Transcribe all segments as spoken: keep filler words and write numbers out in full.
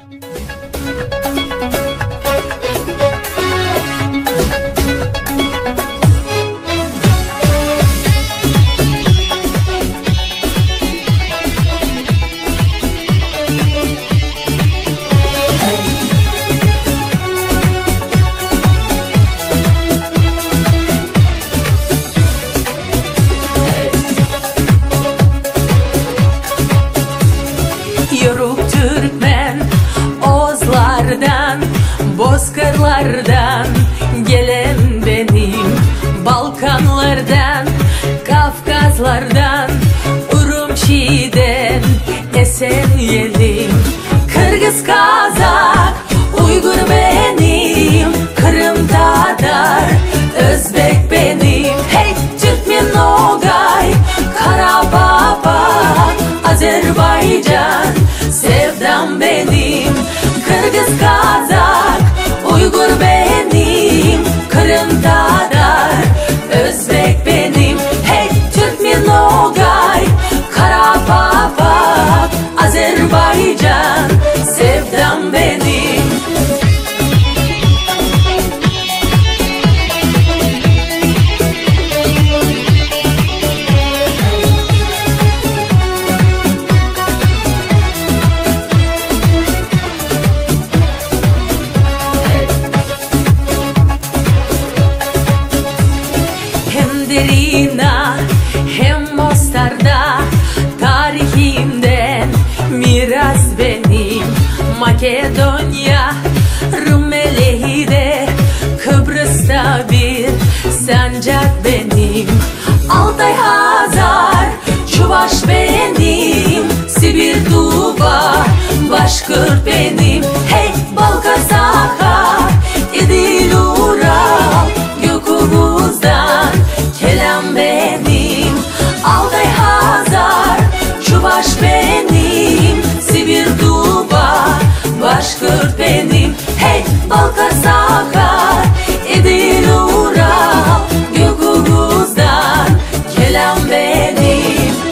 Yörük Türkmen, Ozlardan, Bozkırlardan gelen benim, Balkanlardan, Kafkaslardan, Urumçi'den esen yelim. Kırgız, Kazak, Uygur benim, Kırım Tatar, Özbek benim. Hey Türkmen, Nogay, Karababa, Azerbaycan, sevdam benim. Kırgız, Kazak, Uygur benim, Kırım Tatar, Özbek benim. Hey Türkmen, Nogay, Karababa, Azerbaycan, sevdam benim. Derina hem Mostar'da tarihimden miras benim. Makedonya, Rumeli'de, Kıbrıs'ta bir sancak benim. Altay, Hazar, Çuvaş benim, Sibir, Tuva, Başkır benim. Hey Balkar, Sakar, İdil, Ural, Gökubuz'dan kelam benim. Altay, Hazar, Çuvaş benim, Sibir, Tuva, Başkır benim. Hey Balkar, Sakar, İdil, Ural, Gökubuz'dan kelam benim.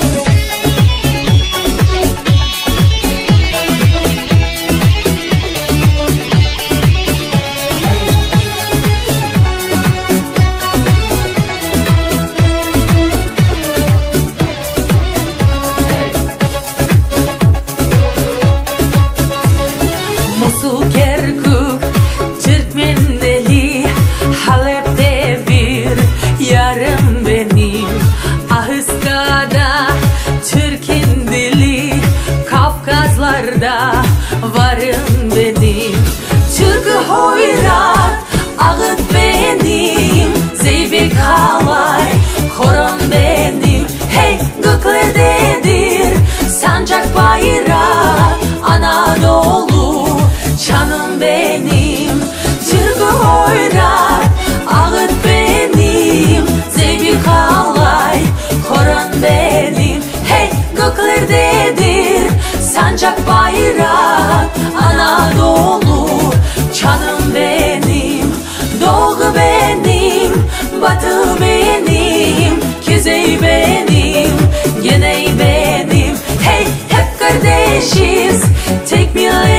Musul, Kerkük, Türkmeneli, Halep'te bir yarım benim. Ahıska'da Türk'ün dili, Kafkaslar'da varım benim. Türk'ü hoyrat, ağıt benim, Zeybek, Halay, Horon benim. Hey göklerdedir sancak, bayrak, Anadolu canım benim. Türk'ü hoyrat, ağıt benim, Zeybek, Halay, Horon benim. Hey göklerdedir sancak, bayrak, Anadolu canım benim. Doğu benim, batı benim, kuzey benim, güney benim. Hey hep kardeşiz, tek millet